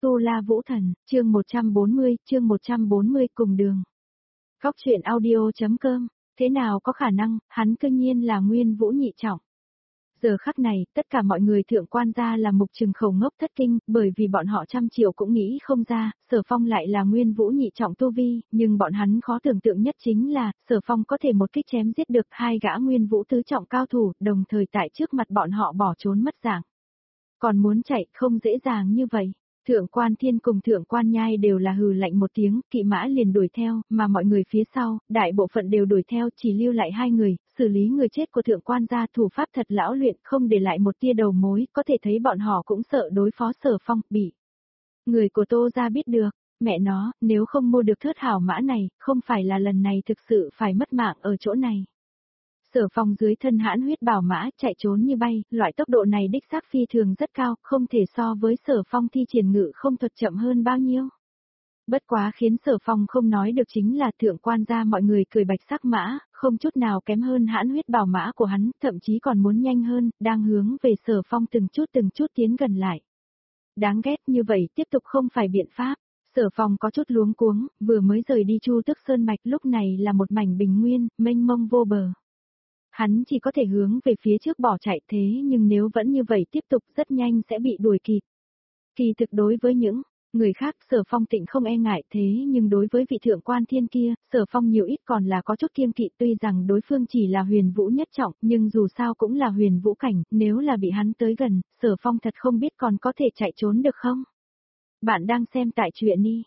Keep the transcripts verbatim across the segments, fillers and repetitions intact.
Tu La Vũ Thần, chương một trăm bốn mươi, chương một trăm bốn mươi cùng đường. Góc truyện audio.com, thế nào có khả năng, hắn cư nhiên là Nguyên Vũ nhị trọng. Giờ khắc này, tất cả mọi người thượng quan gia là mục trừng khẩu ngốc thất kinh, bởi vì bọn họ trăm triệu cũng nghĩ không ra, Sở Phong lại là Nguyên Vũ nhị trọng tu vi, nhưng bọn hắn khó tưởng tượng nhất chính là, Sở Phong có thể một kích chém giết được hai gã Nguyên Vũ tứ trọng cao thủ, đồng thời tại trước mặt bọn họ bỏ trốn mất dạng. Còn muốn chạy không dễ dàng như vậy. Thượng quan Thiên cùng Thượng quan Nhai đều là hừ lạnh một tiếng, kỵ mã liền đuổi theo, mà mọi người phía sau, đại bộ phận đều đuổi theo, chỉ lưu lại hai người, xử lý người chết của Thượng quan gia thủ pháp thật lão luyện, không để lại một tia đầu mối, có thể thấy bọn họ cũng sợ đối phó Sở Phong, bị người của Tô gia biết được, mẹ nó, nếu không mua được thớt hảo mã này, không phải là lần này thực sự phải mất mạng ở chỗ này. Sở Phong dưới thân hãn huyết bảo mã chạy trốn như bay, loại tốc độ này đích xác phi thường rất cao, không thể so với Sở Phong thi triển ngự không thuật chậm hơn bao nhiêu. Bất quá khiến Sở Phong không nói được chính là thượng quan gia mọi người cười bạch sắc mã, không chút nào kém hơn hãn huyết bảo mã của hắn, thậm chí còn muốn nhanh hơn, đang hướng về Sở Phong từng chút từng chút tiến gần lại. Đáng ghét như vậy tiếp tục không phải biện pháp. Sở Phong có chút luống cuống, vừa mới rời đi Chu Tước Sơn Mạch lúc này là một mảnh bình nguyên, mênh mông vô bờ. Hắn chỉ có thể hướng về phía trước bỏ chạy thế nhưng nếu vẫn như vậy tiếp tục rất nhanh sẽ bị đuổi kịp. Kỳ thực đối với những người khác Sở Phong tịnh không e ngại thế nhưng đối với vị thượng quan Thiên kia, Sở Phong nhiều ít còn là có chút kiêng kỵ tuy rằng đối phương chỉ là huyền vũ nhất trọng nhưng dù sao cũng là huyền vũ cảnh, nếu là bị hắn tới gần, Sở Phong thật không biết còn có thể chạy trốn được không. Bạn đang xem tại truyện đi.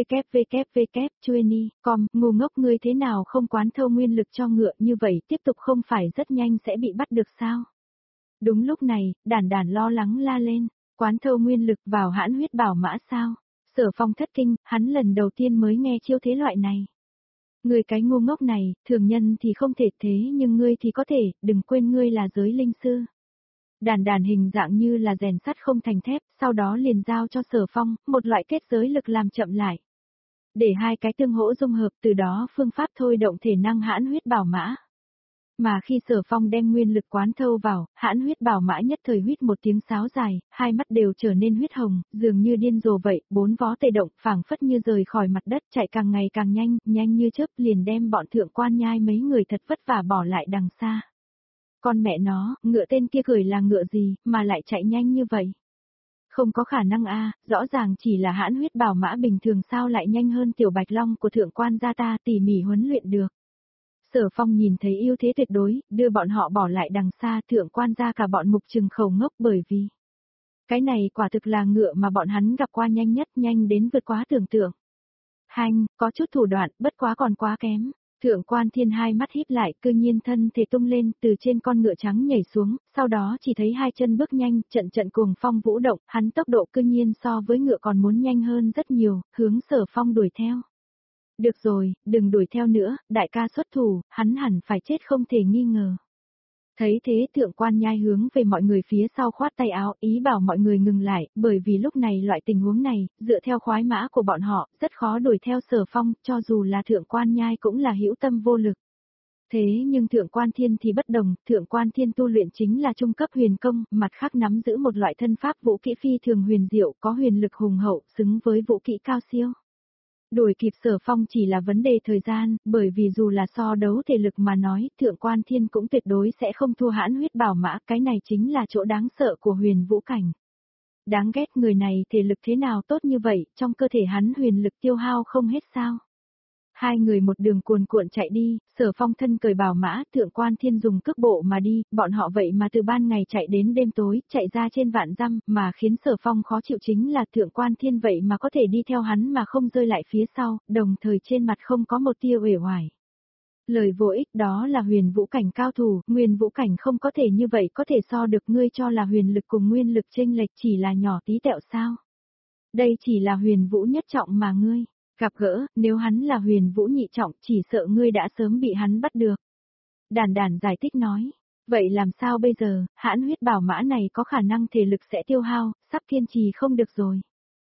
www chueni chấm com, ngu ngốc ngươi thế nào không quán thâu nguyên lực cho ngựa như vậy tiếp tục không phải rất nhanh sẽ bị bắt được sao? Đúng lúc này, đàn đàn lo lắng la lên, quán thâu nguyên lực vào hãn huyết bảo mã sao? Sở Phong thất kinh, hắn lần đầu tiên mới nghe chiêu thế loại này. Ngươi cái ngu ngốc này, thường nhân thì không thể thế nhưng ngươi thì có thể, đừng quên ngươi là giới linh sư. Đàn đàn hình dạng như là rèn sắt không thành thép, sau đó liền giao cho Sở Phong, một loại kết giới lực làm chậm lại. Để hai cái tương hỗ dung hợp từ đó phương pháp thôi động thể năng hãn huyết bảo mã. Mà khi Sở Phong đem nguyên lực quán thâu vào, hãn huyết bảo mã nhất thời huýt một tiếng sáo dài, hai mắt đều trở nên huyết hồng, dường như điên rồ vậy, bốn vó tê động, phảng phất như rời khỏi mặt đất chạy càng ngày càng nhanh, nhanh như chớp liền đem bọn thượng quan Nhai mấy người thật vất vả bỏ lại đằng xa. Con mẹ nó, ngựa tên kia cười là ngựa gì, mà lại chạy nhanh như vậy? Không có khả năng a, rõ ràng chỉ là hãn huyết bảo mã bình thường sao lại nhanh hơn tiểu bạch long của thượng quan gia ta tỉ mỉ huấn luyện được. Sở Phong nhìn thấy ưu thế tuyệt đối, đưa bọn họ bỏ lại đằng xa thượng quan gia cả bọn mục trừng khẩu ngốc bởi vì cái này quả thực là ngựa mà bọn hắn gặp qua nhanh nhất, nhanh đến vượt quá tưởng tượng. Hanh, có chút thủ đoạn, bất quá còn quá kém. Thượng quan Thiên hai mắt híp lại, cư nhiên thân thể tung lên, từ trên con ngựa trắng nhảy xuống, sau đó chỉ thấy hai chân bước nhanh, trận trận cuồng phong vũ động, hắn tốc độ cư nhiên so với ngựa còn muốn nhanh hơn rất nhiều, hướng Sở Phong đuổi theo. Được rồi, đừng đuổi theo nữa, đại ca xuất thủ, hắn hẳn phải chết không thể nghi ngờ. Thấy thế thượng quan Nhai hướng về mọi người phía sau khoát tay áo, ý bảo mọi người ngừng lại, bởi vì lúc này loại tình huống này, dựa theo khoái mã của bọn họ, rất khó đuổi theo Sở Phong, cho dù là thượng quan Nhai cũng là hữu tâm vô lực. Thế nhưng thượng quan Thiên thì bất đồng, thượng quan Thiên tu luyện chính là trung cấp huyền công, mặt khác nắm giữ một loại thân pháp vũ kỹ phi thường huyền diệu, có huyền lực hùng hậu, xứng với vũ kỹ cao siêu. Đuổi kịp Sở Phong chỉ là vấn đề thời gian, bởi vì dù là so đấu thể lực mà nói, thượng quan Thiên cũng tuyệt đối sẽ không thua hãn huyết bảo mã, cái này chính là chỗ đáng sợ của huyền vũ cảnh. Đáng ghét người này thể lực thế nào tốt như vậy, trong cơ thể hắn huyền lực tiêu hao không hết sao. Hai người một đường cuồn cuộn chạy đi, Sở Phong thân cởi bảo mã, thượng quan Thiên dùng cước bộ mà đi, bọn họ vậy mà từ ban ngày chạy đến đêm tối, chạy ra trên vạn dặm, mà khiến Sở Phong khó chịu chính là thượng quan Thiên vậy mà có thể đi theo hắn mà không rơi lại phía sau, đồng thời trên mặt không có một tia uể oải. Lời vô ích đó là huyền vũ cảnh cao thủ, nguyên vũ cảnh không có thể như vậy có thể so được ngươi cho là huyền lực cùng nguyên lực chênh lệch chỉ là nhỏ tí tẹo sao. Đây chỉ là huyền vũ nhất trọng mà ngươi gặp gỡ, nếu hắn là huyền vũ nhị trọng chỉ sợ ngươi đã sớm bị hắn bắt được. Đàn đàn giải thích nói, vậy làm sao bây giờ, hãn huyết bảo mã này có khả năng thể lực sẽ tiêu hao, sắp kiên trì không được rồi.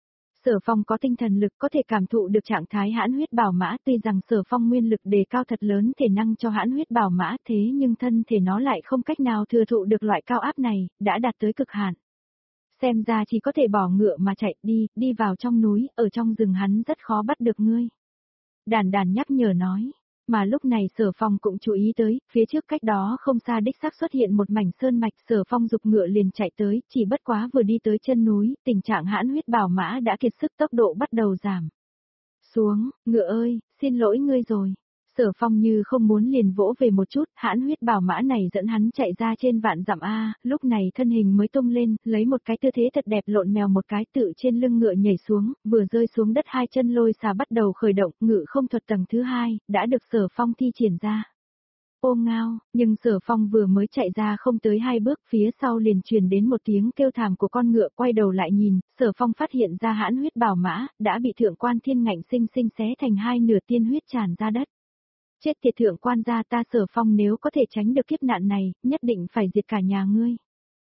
Sở Phong có tinh thần lực có thể cảm thụ được trạng thái hãn huyết bảo mã tuy rằng Sở Phong nguyên lực đề cao thật lớn thể năng cho hãn huyết bảo mã thế nhưng thân thể nó lại không cách nào thừa thụ được loại cao áp này, đã đạt tới cực hạn. Xem ra chỉ có thể bỏ ngựa mà chạy đi, đi vào trong núi, ở trong rừng hắn rất khó bắt được ngươi. Đàn đàn nhắc nhở nói, mà lúc này Sở Phong cũng chú ý tới, phía trước cách đó không xa đích xác xuất hiện một mảnh sơn mạch, Sở Phong dục ngựa liền chạy tới, chỉ bất quá vừa đi tới chân núi, tình trạng hãn huyết bảo mã đã kiệt sức, tốc độ bắt đầu giảm. Xuống, ngựa ơi, xin lỗi ngươi rồi. Sở Phong như không muốn liền vỗ về một chút, hãn huyết bảo mã này dẫn hắn chạy ra trên vạn dặm A, lúc này thân hình mới tung lên, lấy một cái tư thế thật đẹp lộn mèo một cái tự trên lưng ngựa nhảy xuống, vừa rơi xuống đất hai chân lôi xà bắt đầu khởi động, ngự không thuật tầng thứ hai, đã được Sở Phong thi triển ra. Ô ngao, nhưng Sở Phong vừa mới chạy ra không tới hai bước, phía sau liền truyền đến một tiếng kêu thảm của con ngựa, quay đầu lại nhìn, Sở Phong phát hiện ra hãn huyết bảo mã, đã bị thượng quan thiên ngạnh sinh sinh xé thành hai nửa, tiên huyết tràn ra đất. Chết tiệt thượng quan gia, ta Sở Phong nếu có thể tránh được kiếp nạn này, nhất định phải diệt cả nhà ngươi.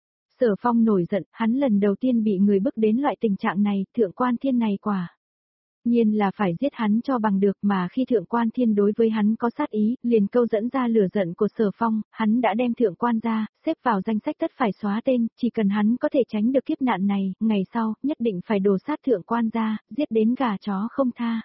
Sở Phong nổi giận, hắn lần đầu tiên bị người bức đến loại tình trạng này, thượng quan thiên này quả nhiên là phải giết hắn cho bằng được, mà khi thượng quan thiên đối với hắn có sát ý, liền câu dẫn ra lửa giận của Sở Phong, hắn đã đem thượng quan gia xếp vào danh sách tất phải xóa tên, chỉ cần hắn có thể tránh được kiếp nạn này, ngày sau, nhất định phải đổ sát thượng quan gia, giết đến gà chó không tha.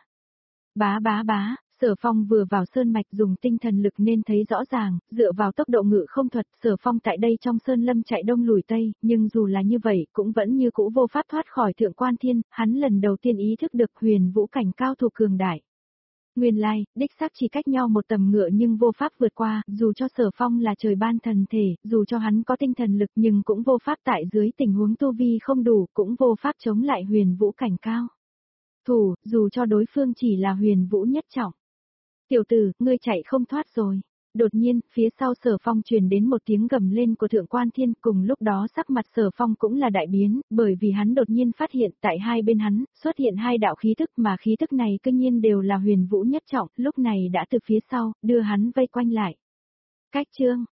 Bá bá bá, Sở Phong vừa vào sơn mạch dùng tinh thần lực nên thấy rõ ràng, dựa vào tốc độ ngự không thuật, Sở Phong tại đây trong sơn lâm chạy đông lùi tây, nhưng dù là như vậy, cũng vẫn như cũ vô pháp thoát khỏi thượng quan thiên, hắn lần đầu tiên ý thức được huyền vũ cảnh cao thủ cường đại. Nguyên lai, đích xác chỉ cách nhau một tầm ngựa nhưng vô pháp vượt qua, dù cho Sở Phong là trời ban thần thể, dù cho hắn có tinh thần lực nhưng cũng vô pháp tại dưới tình huống tu vi không đủ, cũng vô pháp chống lại huyền vũ cảnh cao thủ, dù cho đối phương chỉ là huyền vũ nhất trọng. Tiểu tử, ngươi chạy không thoát rồi. Đột nhiên, phía sau Sở Phong truyền đến một tiếng gầm lên của thượng quan thiên, cùng lúc đó sắc mặt Sở Phong cũng là đại biến, bởi vì hắn đột nhiên phát hiện tại hai bên hắn, xuất hiện hai đạo khí tức mà khí tức này cương nhiên đều là huyền vũ nhất trọng, lúc này đã từ phía sau, đưa hắn vây quanh lại. Cách chương,